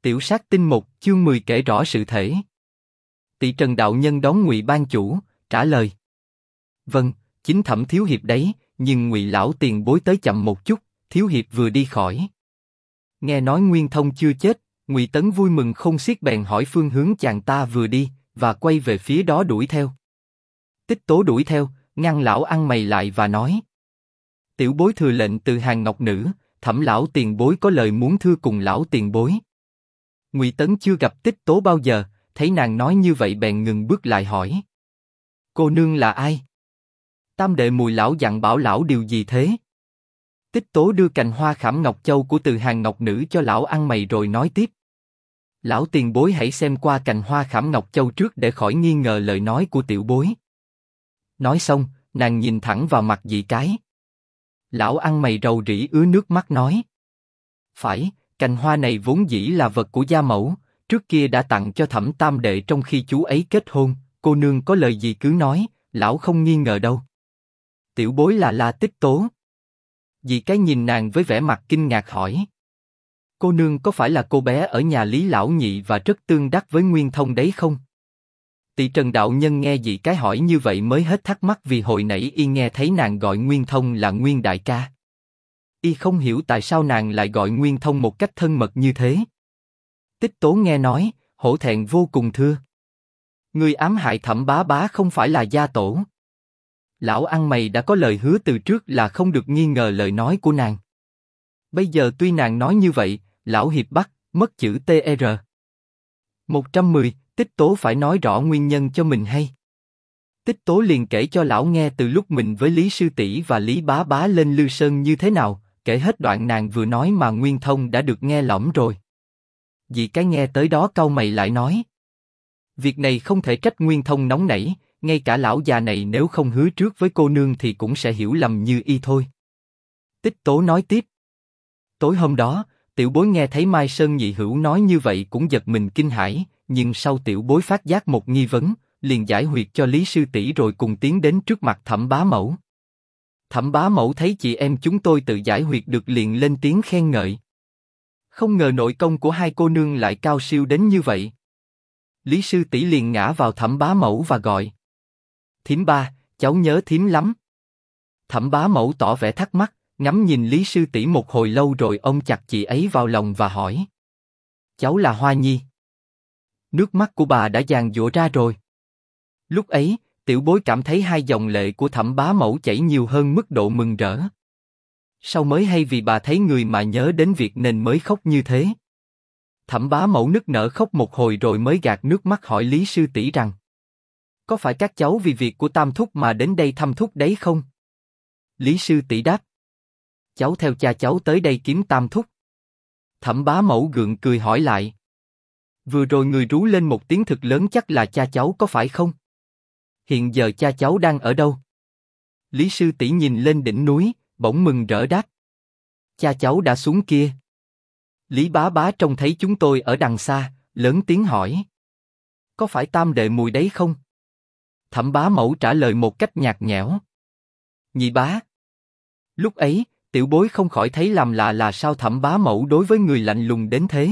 Tiểu sát tinh 1, chương 10 kể rõ sự thể. Tỳ Trần đạo nhân đón Ngụy ban chủ, trả lời. Vâng, chính Thẩm thiếu hiệp đấy, nhưng Ngụy lão tiền bối tới chậm một chút, thiếu hiệp vừa đi khỏi. Nghe nói Nguyên Thông chưa chết, Ngụy Tấn vui mừng không xiết bèn hỏi phương hướng chàng ta vừa đi, và quay về phía đó đuổi theo. Tích Tố đuổi theo, ngăn lão ăn mày lại và nói. Tiểu bối thừa lệnh từ hàng ngọc nữ, Thẩm lão tiền bối có lời muốn thưa cùng lão tiền bối. Ngụy Tấn chưa gặp Tích Tố bao giờ, thấy nàng nói như vậy bèn ngừng bước lại hỏi. Cô nương là ai? Tam đệ Mùi lão dặn bảo lão điều gì thế? Tích Tố đưa cành hoa khảm ngọc châu của từ hàng ngọc nữ cho lão ăn mày rồi nói tiếp. Lão tiền bối hãy xem qua cành hoa khảm ngọc châu trước để khỏi nghi ngờ lời nói của tiểu bối. Nói xong, nàng nhìn thẳng vào mặt Dị Cái. Lão ăn mày rầu rĩ ứa nước mắt nói. Phải, cành hoa này vốn dĩ là vật của gia mẫu, trước kia đã tặng cho Thẩm tam đệ trong khi chú ấy kết hôn, cô nương có lời gì cứ nói, lão không nghi ngờ đâu. Tiểu bối là Tích Tố. Dị Cái nhìn nàng với vẻ mặt kinh ngạc hỏi. Cô nương có phải là cô bé ở nhà Lý lão nhị và rất tương đắc với Nguyên Thông đấy không? Tỳ Trần đạo nhân nghe Dị Cái hỏi như vậy mới hết thắc mắc vì hồi nãy y nghe thấy nàng gọi Nguyên Thông là Nguyên đại ca. Y không hiểu tại sao nàng lại gọi Nguyên Thông một cách thân mật như thế. Tích Tố nghe nói, hổ thẹn vô cùng thưa. Người ám hại Thẩm bá bá không phải là gia tổ. Lão ăn mày đã có lời hứa từ trước là không được nghi ngờ lời nói của nàng. Bây giờ tuy nàng nói như vậy, lão hiệp bắt, mất chữ TR. 110, Tích Tố phải nói rõ nguyên nhân cho mình hay. Tích Tố liền kể cho lão nghe từ lúc mình với Lý sư tỷ và Lý bá bá lên Lư Sơn như thế nào, kể hết đoạn nàng vừa nói mà Nguyên Thông đã được nghe lỏm rồi. Dị Cái nghe tới đó cau mày lại nói. Việc này không thể trách Nguyên Thông nóng nảy, ngay cả lão già này nếu không hứa trước với cô nương thì cũng sẽ hiểu lầm như y thôi. Tích Tố nói tiếp. Tối hôm đó, tiểu bối nghe thấy Mai Sơn nhị hữu nói như vậy cũng giật mình kinh hãi, nhưng sau tiểu bối phát giác một nghi vấn, liền giải huyệt cho Lý sư tỷ rồi cùng tiến đến trước mặt Thẩm bá mẫu. Thẩm bá mẫu thấy chị em chúng tôi tự giải huyệt được liền lên tiếng khen ngợi. Không ngờ nội công của hai cô nương lại cao siêu đến như vậy. Lý sư tỷ liền ngã vào Thẩm bá mẫu và gọi. Thím ba, cháu nhớ thím lắm. Thẩm bá mẫu tỏ vẻ thắc mắc, ngắm nhìn Lý sư tỷ một hồi lâu rồi ôm chặt chị ấy vào lòng và hỏi. Cháu là Hoa Nhi. Nước mắt của bà đã giàn giụa ra rồi. Lúc ấy, tiểu bối cảm thấy hai dòng lệ của Thẩm bá mẫu chảy nhiều hơn mức độ mừng rỡ. Sau mới hay vì bà thấy người mà nhớ đến việc nên mới khóc như thế. Thẩm bá mẫu nức nở khóc một hồi rồi mới gạt nước mắt hỏi Lý sư tỷ rằng. Có phải các cháu vì việc của Tam thúc mà đến đây thăm thúc đấy không? Lý sư tỷ đáp. Cháu theo cha cháu tới đây kiếm Tam thúc. Thẩm bá mẫu gượng cười hỏi lại. Vừa rồi người rú lên một tiếng thực lớn chắc là cha cháu có phải không? Hiện giờ cha cháu đang ở đâu? Lý sư tỷ nhìn lên đỉnh núi, bỗng mừng rỡ đáp. Cha cháu đã xuống kia. Lý bá bá trông thấy chúng tôi ở đằng xa, lớn tiếng hỏi. Có phải Tam đệ Mùi đấy không? Thẩm bá mẫu trả lời một cách nhạt nhẽo. Nhị bá. Lúc ấy, tiểu bối không khỏi thấy làm lạ là sao Thẩm bá mẫu đối với người lạnh lùng đến thế.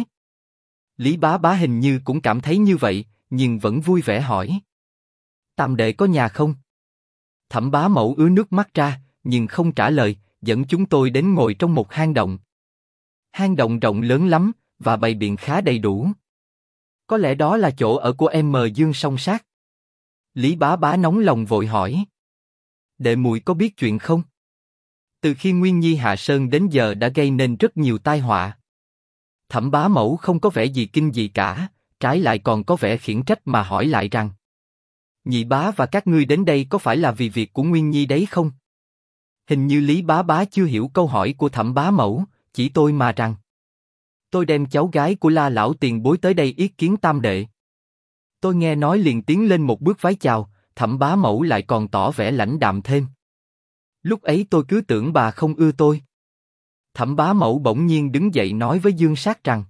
Lý bá bá hình như cũng cảm thấy như vậy, nhưng vẫn vui vẻ hỏi. Tam đệ có nhà không? Thẩm bá mẫu ứa nước mắt ra, nhưng không trả lời, dẫn chúng tôi đến ngồi trong một hang động. Hang động rộng lớn lắm, và bày biện khá đầy đủ. Có lẽ đó là chỗ ở của em mờ Dương Song Sát. Lý bá bá nóng lòng vội hỏi. Đệ muội có biết chuyện không? Từ khi Nguyên Nhi hạ sơn đến giờ đã gây nên rất nhiều tai họa. Thẩm bá mẫu không có vẻ gì kinh dị cả, trái lại còn có vẻ khiển trách mà hỏi lại rằng. Nhị bá và các ngươi đến đây có phải là vì việc của Nguyên Nhi đấy không? Hình như Lý bá bá chưa hiểu câu hỏi của Thẩm bá mẫu, chỉ tôi mà rằng. Tôi đem cháu gái của La lão tiền bối tới đây yết kiến Tam đệ. Tôi nghe nói liền tiến lên một bước vái chào, Thẩm bá mẫu lại còn tỏ vẻ lãnh đạm thêm. Lúc ấy tôi cứ tưởng bà không ưa tôi. Thẩm bá mẫu bỗng nhiên đứng dậy nói với Dương Sát rằng.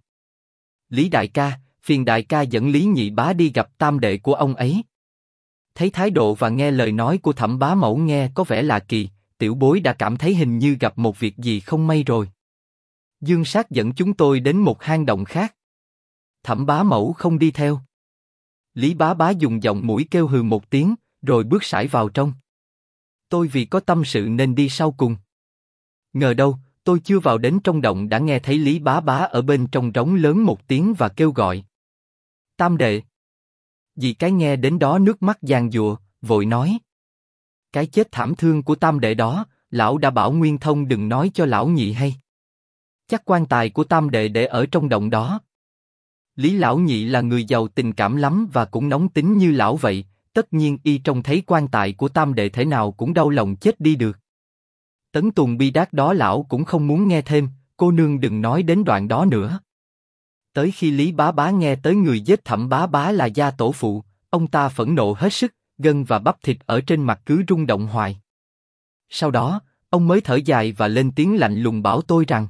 Lý đại ca, phiền đại ca dẫn Lý nhị bá đi gặp Tam đệ của ông ấy. Thấy thái độ và nghe lời nói của Thẩm bá mẫu nghe có vẻ lạ kỳ, tiểu bối đã cảm thấy hình như gặp một việc gì không may rồi. Dương Sát dẫn chúng tôi đến một hang động khác. Thẩm bá mẫu không đi theo. Lý Bá Bá dùng giọng mũi kêu hừ một tiếng, rồi bước sải vào trong. Tôi vì có tâm sự nên đi sau cùng. Ngờ đâu, tôi chưa vào đến trong động đã nghe thấy Lý Bá Bá ở bên trong rống lớn một tiếng và kêu gọi. Tam đệ. Dì cái nghe đến đó nước mắt giàn giụa, vội nói. Cái chết thảm thương của tam đệ đó, lão đã bảo Nguyên Thông đừng nói cho lão nhị hay. Chắc quan tài của tam đệ để ở trong động đó. Lý lão nhị là người giàu tình cảm lắm và cũng nóng tính như lão vậy, tất nhiên y trông thấy quan tài của tam đệ thể nào cũng đau lòng chết đi được. Tấn tuồng bi đát đó lão cũng không muốn nghe thêm, cô nương đừng nói đến đoạn đó nữa. Tới khi Lý Bá Bá nghe tới người giết Thẩm Bá Bá là gia tổ phụ, ông ta phẫn nộ hết sức, gân và bắp thịt ở trên mặt cứ rung động hoài. Sau đó, ông mới thở dài và lên tiếng lạnh lùng bảo tôi rằng: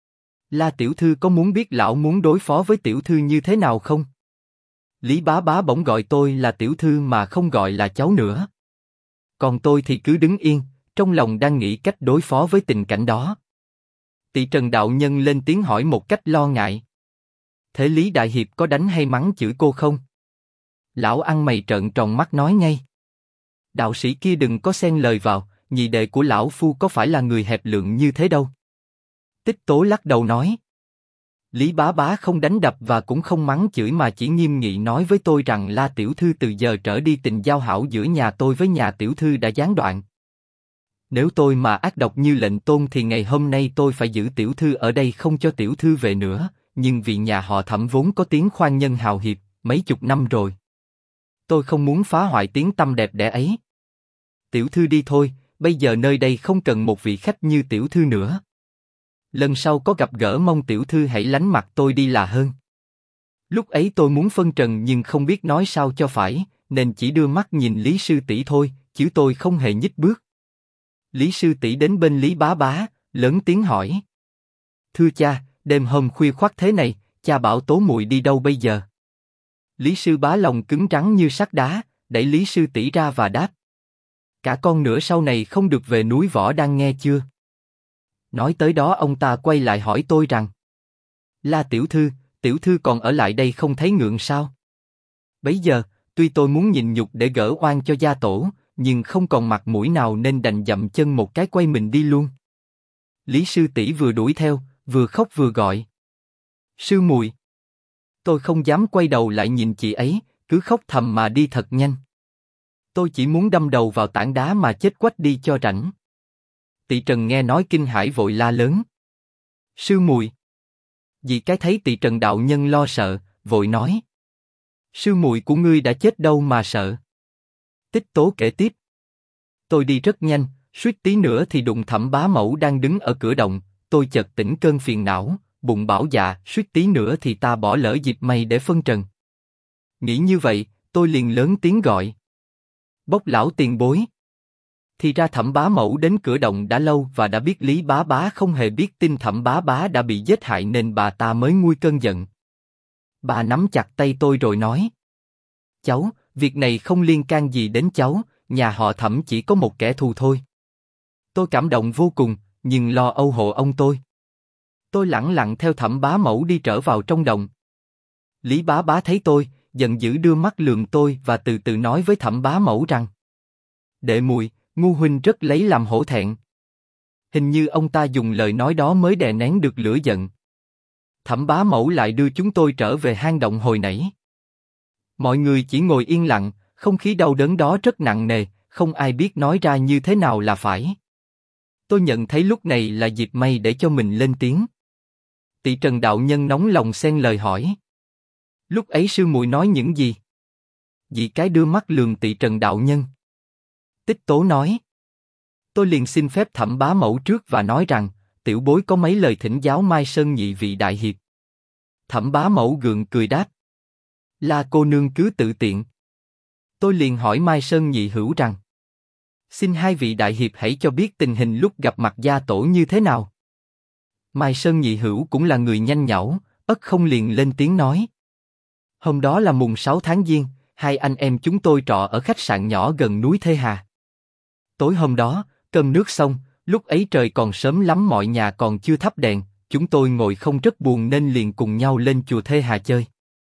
La tiểu thư có muốn biết lão muốn đối phó với tiểu thư như thế nào không? Lý Bá Bá bỗng gọi tôi là tiểu thư mà không gọi là cháu nữa. Còn tôi thì cứ đứng yên, trong lòng đang nghĩ cách đối phó với tình cảnh đó. Tỳ Trần đạo nhân lên tiếng hỏi một cách lo ngại. Thế Lý đại hiệp có đánh hay mắng chửi cô không? Lão ăn mày trợn tròn mắt nói ngay. Đạo sĩ kia đừng có xen lời vào, nhị đệ của lão phu có phải là người hẹp lượng như thế đâu. Tích Tố lắc đầu nói. Lý Bá Bá không đánh đập và cũng không mắng chửi mà chỉ nghiêm nghị nói với tôi rằng La tiểu thư từ giờ trở đi tình giao hảo giữa nhà tôi với nhà tiểu thư đã gián đoạn. Nếu tôi mà ác độc như lệnh tôn thì ngày hôm nay tôi phải giữ tiểu thư ở đây không cho tiểu thư về nữa, nhưng vì nhà họ Thẩm vốn có tiếng khoan nhân hào hiệp, mấy chục năm rồi. Tôi không muốn phá hoại tiếng tăm đẹp đẽ ấy. Tiểu thư đi thôi, bây giờ nơi đây không cần một vị khách như tiểu thư nữa. Lần sau có gặp gỡ mong tiểu thư hãy lánh mặt tôi đi là hơn. Lúc ấy tôi muốn phân trần nhưng không biết nói sao cho phải, nên chỉ đưa mắt nhìn Lý sư tỷ thôi, chứ tôi không hề nhích bước. Lý sư tỷ đến bên Lý Bá Bá, lớn tiếng hỏi. Thưa cha, đêm hôm khuya khoắt thế này, cha bảo Tố muội đi đâu bây giờ? Lý sư bá lòng cứng rắn như sắt đá, đẩy Lý sư tỷ ra và đáp. Cả con nữa sau này không được về núi Võ Đăng nghe chưa? Nói tới đó ông ta quay lại hỏi tôi rằng. La tiểu thư còn ở lại đây không thấy ngượng sao? Bấy giờ, tuy tôi muốn nhịn nhục để gỡ oan cho gia tổ, nhưng không còn mặt mũi nào nên đành dậm chân một cái quay mình đi luôn. Lý sư tỷ vừa đuổi theo, vừa khóc vừa gọi. Sư muội. Tôi không dám quay đầu lại nhìn chị ấy, cứ khóc thầm mà đi thật nhanh. Tôi chỉ muốn đâm đầu vào tảng đá mà chết quách đi cho rảnh. Tỳ Trần nghe nói kinh hãi vội la lớn. Sư muội. Vì cái thấy Tỳ Trần đạo nhân lo sợ, vội nói. Sư muội của ngươi đã chết đâu mà sợ. Tích Tố kể tiếp. Tôi đi rất nhanh, suýt tí nữa thì đụng Thẩm bá mẫu đang đứng ở cửa động, tôi chợt tỉnh cơn phiền não, bụng bảo dạ, suýt tí nữa thì ta bỏ lỡ dịp may để phân trần. Nghĩ như vậy, tôi liền lớn tiếng gọi. Bốc lão tiền bối. Thì ra Thẩm bá mẫu đến cửa động đã lâu và đã biết Lý Bá Bá không hề biết tin Thẩm bá bá đã bị giết hại nên bà ta mới nguôi cơn giận. Bà nắm chặt tay tôi rồi nói. Cháu, việc này không liên can gì đến cháu, nhà họ Thẩm chỉ có một kẻ thù thôi. Tôi cảm động vô cùng, nhưng lo âu hộ ông tôi. Tôi lẳng lặng theo Thẩm bá mẫu đi trở vào trong động. Lý Bá Bá thấy tôi, giận dữ đưa mắt lườm tôi và từ từ nói với Thẩm bá mẫu rằng. Đệ muội, ngu huynh rất lấy làm hổ thẹn. Hình như ông ta dùng lời nói đó mới đè nén được lửa giận. Thẩm bá mẫu lại đưa chúng tôi trở về hang động hồi nãy. Mọi người chỉ ngồi yên lặng, không khí đau đớn đó rất nặng nề, không ai biết nói ra như thế nào là phải. Tôi nhận thấy lúc này là dịp may để cho mình lên tiếng. Tỳ Trần đạo nhân nóng lòng xen lời hỏi. Lúc ấy sư muội nói những gì? Dì cái đưa mắt lườm Tỳ Trần đạo nhân. Tích Tố nói. Tôi liền xin phép Thẩm bá mẫu trước và nói rằng, tiểu bối có mấy lời thỉnh giáo Mai Sơn nhị vị đại hiệp. Thẩm bá mẫu gượng cười đáp. La cô nương cứ tự tiện. Tôi liền hỏi Mai Sơn nhị hữu rằng. Xin hai vị đại hiệp hãy cho biết tình hình lúc gặp mặt gia tổ như thế nào. Mai Sơn nhị hữu cũng là người nhanh nhảu, ất không liền lên tiếng nói. Hôm đó là mùng 6 tháng Giêng, hai anh em chúng tôi trọ ở khách sạn nhỏ gần núi Thê Hà. Tối hôm đó, cơm nước xong, lúc ấy trời còn sớm lắm mọi nhà còn chưa thắp đèn, chúng tôi ngồi không rất buồn nên liền cùng nhau lên chùa Thê Hà chơi.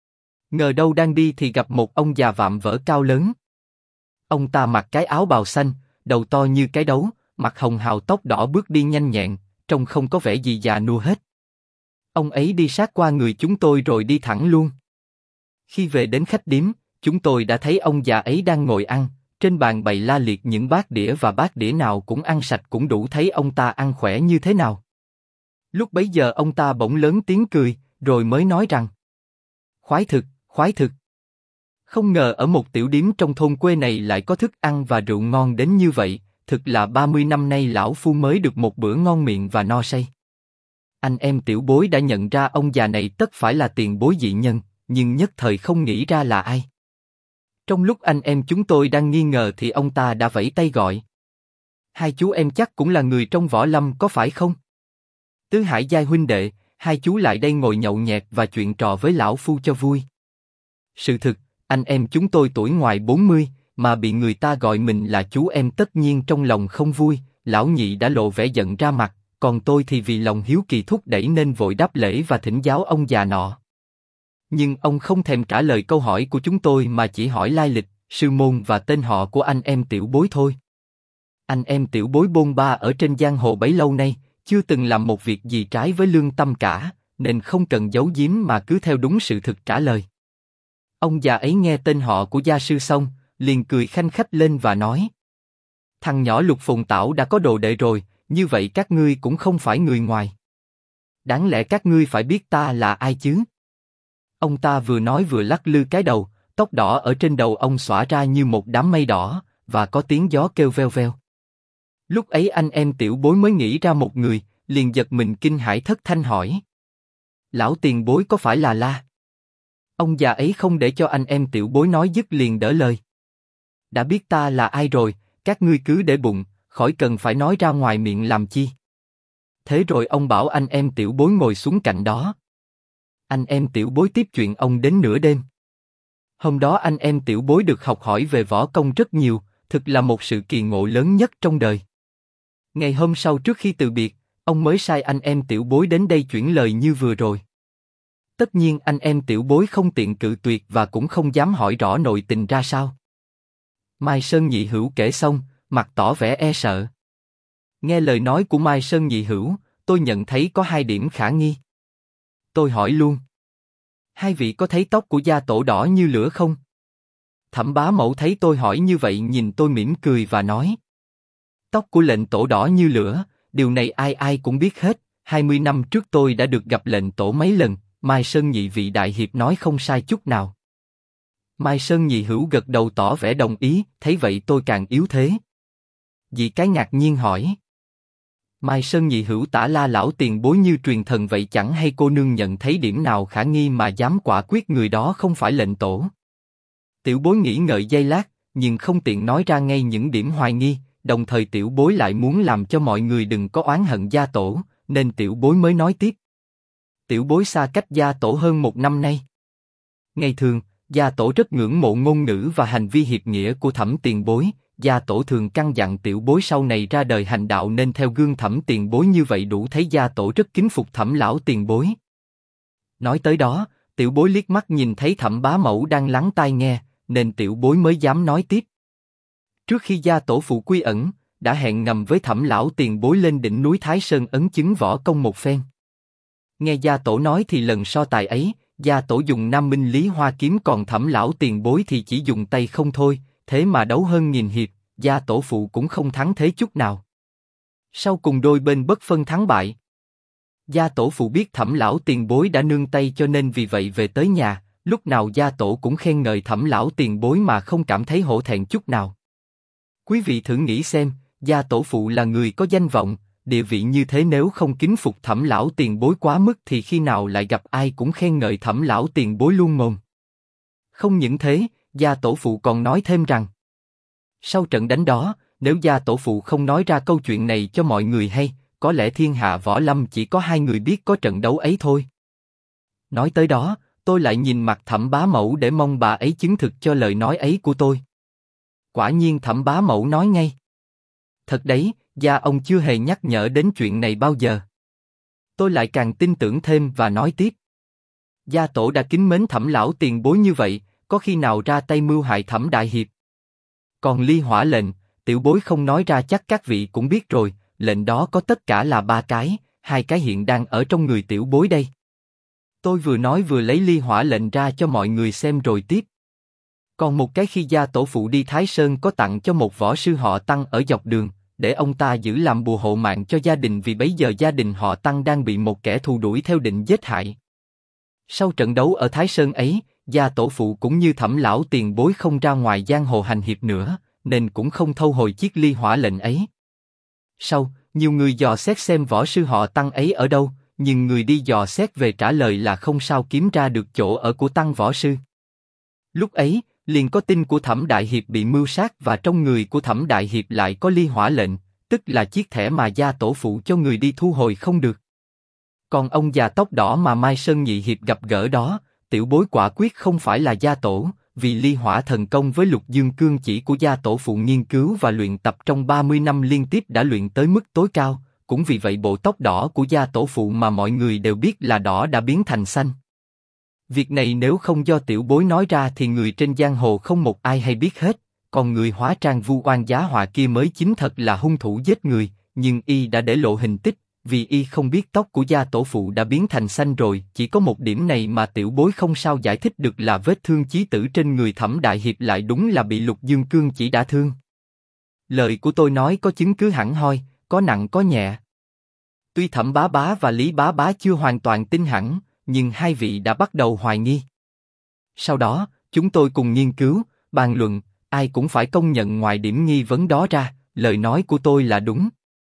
Ngờ đâu đang đi thì gặp một ông già vạm vỡ cao lớn. Ông ta mặc cái áo bào xanh, đầu to như cái đấu, mặt hồng hào tóc đỏ bước đi nhanh nhẹn, trông không có vẻ gì già nua hết. Ông ấy đi sát qua người chúng tôi rồi đi thẳng luôn. Khi về đến khách điếm, chúng tôi đã thấy ông già ấy đang ngồi ăn, trên bàn bày la liệt những bát đĩa và bát đĩa nào cũng ăn sạch cũng đủ thấy ông ta ăn khỏe như thế nào. Lúc bấy giờ ông ta bỗng lớn tiếng cười, rồi mới nói rằng: khoái thực, khoái thực. Không ngờ ở một tiểu điếm trong thôn quê này lại có thức ăn và rượu ngon đến như vậy, thực là 30 năm nay lão phu mới được một bữa ngon miệng và no say. Anh em tiểu bối đã nhận ra ông già này tất phải là tiền bối dị nhân, nhưng nhất thời không nghĩ ra là ai. Trong lúc anh em chúng tôi đang nghi ngờ thì ông ta đã vẫy tay gọi: hai chú em chắc cũng là người trong võ lâm có phải không? Tứ Hải giai huynh đệ, hai chú lại đây ngồi nhậu nhẹt và chuyện trò với lão phu cho vui. Sự thực, anh em chúng tôi tuổi ngoài 40, mà bị người ta gọi mình là chú em tất nhiên trong lòng không vui. Lão nhị đã lộ vẻ giận ra mặt, còn tôi thì vì lòng hiếu kỳ thúc đẩy nên vội đáp lễ và thỉnh giáo ông già nọ. Nhưng ông không thèm trả lời câu hỏi của chúng tôi mà chỉ hỏi lai lịch, sư môn và tên họ của anh em tiểu bối thôi. Anh em tiểu bối bôn ba ở trên giang hồ bấy lâu nay, chưa từng làm một việc gì trái với lương tâm cả, nên không cần giấu giếm mà cứ theo đúng sự thực trả lời. Ông già ấy nghe tên họ của gia sư xong, liền cười khanh khách lên và nói: thằng nhỏ Lục Phùng Tảo đã có đồ đệ rồi, như vậy các ngươi cũng không phải người ngoài. Đáng lẽ các ngươi phải biết ta là ai chứ? Ông ta vừa nói vừa lắc lư cái đầu, tóc đỏ ở trên đầu ông xõa ra như một đám mây đỏ, và có tiếng gió kêu veo veo. Lúc ấy anh em tiểu bối mới nghĩ ra một người, liền giật mình kinh hãi thất thanh hỏi: lão tiền bối có phải là La? Ông già ấy không để cho anh em tiểu bối nói dứt liền đỡ lời: đã biết ta là ai rồi, các ngươi cứ để bụng, khỏi cần phải nói ra ngoài miệng làm chi. Thế rồi ông bảo anh em tiểu bối ngồi xuống cạnh đó. Anh em tiểu bối tiếp chuyện ông đến nửa đêm. Hôm đó anh em tiểu bối được học hỏi về võ công rất nhiều, thực là một sự kỳ ngộ lớn nhất trong đời. Ngày hôm sau trước khi từ biệt, ông mới sai anh em tiểu bối đến đây chuyển lời như vừa rồi. Tất nhiên anh em tiểu bối không tiện cự tuyệt và cũng không dám hỏi rõ nội tình ra sao. Mai Sơn nhị hữu kể xong, mặt tỏ vẻ e sợ. Nghe lời nói của Mai Sơn nhị hữu, tôi nhận thấy có hai điểm khả nghi. Tôi hỏi luôn: hai vị có thấy tóc của gia tổ đỏ như lửa không? Thẩm bá mẫu thấy tôi hỏi như vậy nhìn tôi mỉm cười và nói: tóc của lệnh tổ đỏ như lửa, điều này ai ai cũng biết hết. 20 năm trước tôi đã được gặp lệnh tổ mấy lần. Mai Sơn nhị vị đại hiệp nói không sai chút nào. Mai Sơn nhị hữu gật đầu tỏ vẻ đồng ý. Thấy vậy tôi càng yếu thế. Dị cái ngạc nhiên hỏi: Mai Sơn nhị hữu tả La lão tiền bối như truyền thần vậy, chẳng hay cô nương nhận thấy điểm nào khả nghi mà dám quả quyết người đó không phải lệnh tổ? Tiểu bối nghĩ ngợi giây lát, nhưng không tiện nói ra ngay những điểm hoài nghi. Đồng thời tiểu bối lại muốn làm cho mọi người đừng có oán hận gia tổ, nên tiểu bối mới nói tiếp. Tiểu bối xa cách gia tổ hơn 1 năm nay. Ngày thường, gia tổ rất ngưỡng mộ ngôn ngữ và hành vi hiệp nghĩa của Thẩm tiền bối. Gia tổ thường căn dặn tiểu bối sau này ra đời hành đạo nên theo gương Thẩm tiền bối, như vậy đủ thấy gia tổ rất kính phục Thẩm lão tiền bối. Nói tới đó, tiểu bối liếc mắt nhìn thấy Thẩm bá mẫu đang lắng tai nghe, nên tiểu bối mới dám nói tiếp. Trước khi gia tổ phụ quy ẩn, đã hẹn ngầm với Thẩm lão tiền bối lên đỉnh núi Thái Sơn ấn chứng võ công một phen. Nghe gia tổ nói thì lần so tài ấy, gia tổ dùng Nam Minh Lý Hoa kiếm, còn Thẩm lão tiền bối thì chỉ dùng tay không thôi. Thế mà đấu hơn 1000 hiệp, gia tổ phụ cũng không thắng thế chút nào. Sau cùng đôi bên bất phân thắng bại. Gia tổ phụ biết Thẩm lão tiền bối đã nương tay cho nên vì vậy về tới nhà, lúc nào gia tổ cũng khen ngợi Thẩm lão tiền bối mà không cảm thấy hổ thẹn chút nào. Quý vị thử nghĩ xem, gia tổ phụ là người có danh vọng, địa vị như thế, nếu không kính phục Thẩm lão tiền bối quá mức thì khi nào lại gặp ai cũng khen ngợi Thẩm lão tiền bối luôn mồm. Không những thế, gia tổ phụ còn nói thêm rằng, sau trận đánh đó, nếu gia tổ phụ không nói ra câu chuyện này cho mọi người hay, có lẽ thiên hạ võ lâm chỉ có 2 người biết có trận đấu ấy thôi. Nói tới đó, tôi lại nhìn mặt Thẩm bá mẫu để mong bà ấy chứng thực cho lời nói ấy của tôi. Quả nhiên Thẩm bá mẫu nói ngay: thật đấy, gia ông chưa hề nhắc nhở đến chuyện này bao giờ. Tôi lại càng tin tưởng thêm và nói tiếp: Gia tổ đã kính mến Thẩm lão tiền bối như vậy, có khi nào ra tay mưu hại Thẩm đại hiệp? Còn ly hỏa lệnh, tiểu bối không nói ra chắc các vị cũng biết rồi, lệnh đó có tất cả là 3 cái, 2 cái hiện đang ở trong người tiểu bối đây. Tôi vừa nói vừa lấy ly hỏa lệnh ra cho mọi người xem rồi tiếp. Còn một cái khi gia tổ phụ đi Thái Sơn có tặng cho một võ sư họ Tăng ở dọc đường, để ông ta giữ làm bùa hộ mạng cho gia đình vì bấy giờ gia đình họ Tăng đang bị một kẻ thù đuổi theo định giết hại. Sau trận đấu ở Thái Sơn ấy, gia tổ phụ cũng như Thẩm lão tiền bối không ra ngoài giang hồ hành hiệp nữa, nên cũng không thâu hồi chiếc ly hỏa lệnh ấy. Sau, nhiều người dò xét xem võ sư họ Tăng ấy ở đâu, nhưng người đi dò xét về trả lời là không sao kiếm ra được chỗ ở của Tăng võ sư. Lúc ấy, liền có tin của Thẩm đại hiệp bị mưu sát và trong người của Thẩm đại hiệp lại có ly hỏa lệnh, tức là chiếc thẻ mà gia tổ phụ cho người đi thu hồi không được. Còn ông già tóc đỏ mà Mai Sơn nhị hiệp gặp gỡ đó, tiểu bối quả quyết không phải là gia tổ, vì ly hỏa thần công với Lục Dương Cương chỉ của gia tổ phụ nghiên cứu và luyện tập trong 30 năm liên tiếp đã luyện tới mức tối cao, cũng vì vậy bộ tóc đỏ của gia tổ phụ mà mọi người đều biết là đỏ đã biến thành xanh. Việc này nếu không do tiểu bối nói ra thì người trên giang hồ không một ai hay biết hết, còn người hóa trang vu oan giá họa kia mới chính thật là hung thủ giết người, nhưng y đã để lộ hình tích, vì y không biết tóc của gia tổ phụ đã biến thành xanh rồi, chỉ có một điểm này mà tiểu bối không sao giải thích được là vết thương chí tử trên người Thẩm đại hiệp lại đúng là bị Lục Dương Cương chỉ đả thương. Lời của tôi nói có chứng cứ hẳn hoi, có nặng có nhẹ. Tuy Thẩm bá bá và Lý bá bá chưa hoàn toàn tin hẳn, nhưng hai vị đã bắt đầu hoài nghi. Sau đó, chúng tôi cùng nghiên cứu, bàn luận, ai cũng phải công nhận ngoài điểm nghi vấn đó ra, lời nói của tôi là đúng.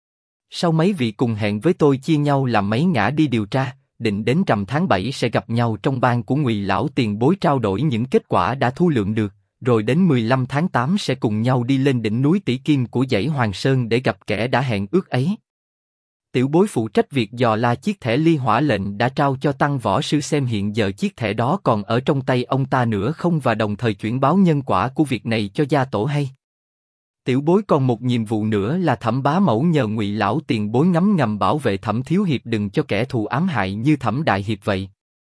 Sau mấy vị cùng hẹn với tôi chia nhau làm mấy ngã đi điều tra, định đến rằm tháng 7 sẽ gặp nhau trong ban của Ngụy lão tiền bối trao đổi những kết quả đã thu lượm được, rồi đến 15 tháng 8 sẽ cùng nhau đi lên đỉnh núi Tỷ Kim của dãy Hoàng Sơn để gặp kẻ đã hẹn ước ấy. Tiểu bối phụ trách việc dò la chiếc thẻ ly hỏa lệnh đã trao cho Tăng võ sư xem hiện giờ chiếc thẻ đó còn ở trong tay ông ta nữa không và đồng thời chuyển báo nhân quả của việc này cho gia tổ hay. Tiểu bối còn một nhiệm vụ nữa là Thẩm bá mẫu nhờ Ngụy lão tiền bối ngấm ngầm bảo vệ Thẩm thiếu hiệp đừng cho kẻ thù ám hại như Thẩm đại hiệp vậy.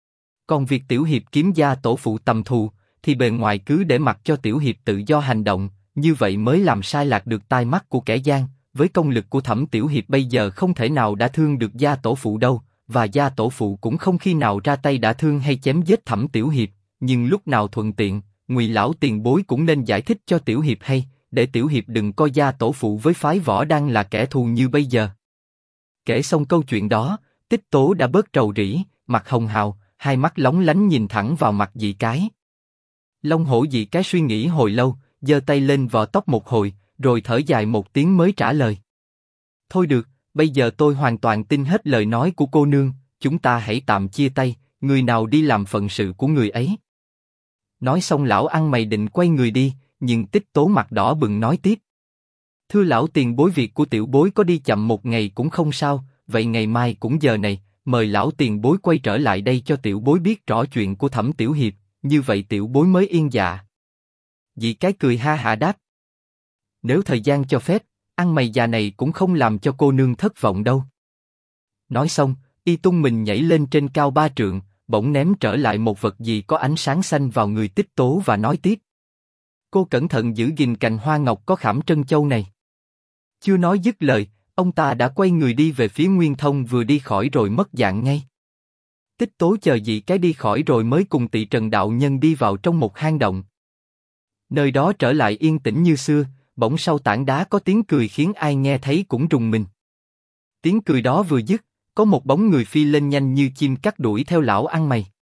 Còn việc tiểu hiệp kiếm gia tổ phụ tầm thù, thì bề ngoài cứ để mặc cho tiểu hiệp tự do hành động, như vậy mới làm sai lạc được tai mắt của kẻ gian. Với công lực của Thẩm tiểu hiệp bây giờ không thể nào đã thương được gia tổ phụ đâu, và gia tổ phụ cũng không khi nào ra tay đã thương hay chém giết Thẩm tiểu hiệp. Nhưng lúc nào thuận tiện, Ngụy lão tiền bối cũng nên giải thích cho tiểu hiệp hay, để tiểu hiệp đừng coi gia tổ phụ với phái võ đang là kẻ thù như bây giờ. Kể xong câu chuyện đó, Tích Tố đã bớt rầu rĩ, mặt hồng hào, hai mắt lóng lánh nhìn thẳng vào mặt Dị Cái. Long Hổ Dị Cái suy nghĩ hồi lâu, giơ tay lên vò tóc một hồi, rồi thở dài một tiếng mới trả lời. Thôi được, bây giờ tôi hoàn toàn tin hết lời nói của cô nương, chúng ta hãy tạm chia tay, người nào đi làm phận sự của người ấy. Nói xong lão ăn mày định quay người đi, nhưng Tích Tố mặt đỏ bừng nói tiếp. Thưa lão tiền bối, việc của tiểu bối có đi chậm một ngày cũng không sao, vậy ngày mai cũng giờ này, mời lão tiền bối quay trở lại đây cho tiểu bối biết rõ chuyện của Thẩm tiểu hiệp, như vậy tiểu bối mới yên dạ. Dị Cái cười ha hả đáp. Nếu thời gian cho phép, ăn mày già này cũng không làm cho cô nương thất vọng đâu. Nói xong, y tung mình nhảy lên trên cao 3 trượng, bỗng ném trở lại một vật gì có ánh sáng xanh vào người Tích Tố và nói tiếp. Cô cẩn thận giữ gìn cành hoa ngọc có khảm trân châu này. Chưa nói dứt lời, ông ta đã quay người đi về phía Nguyên Thông, vừa đi khỏi rồi mất dạng ngay. Tích Tố chờ Dị Cái đi khỏi rồi mới cùng Tị Trần đạo nhân đi vào trong một hang động. Nơi đó trở lại yên tĩnh như xưa. Bỗng sau tảng đá có tiếng cười khiến ai nghe thấy cũng rùng mình. Tiếng cười đó vừa dứt, có một bóng người phi lên nhanh như chim cắt đuổi theo lão ăn mày.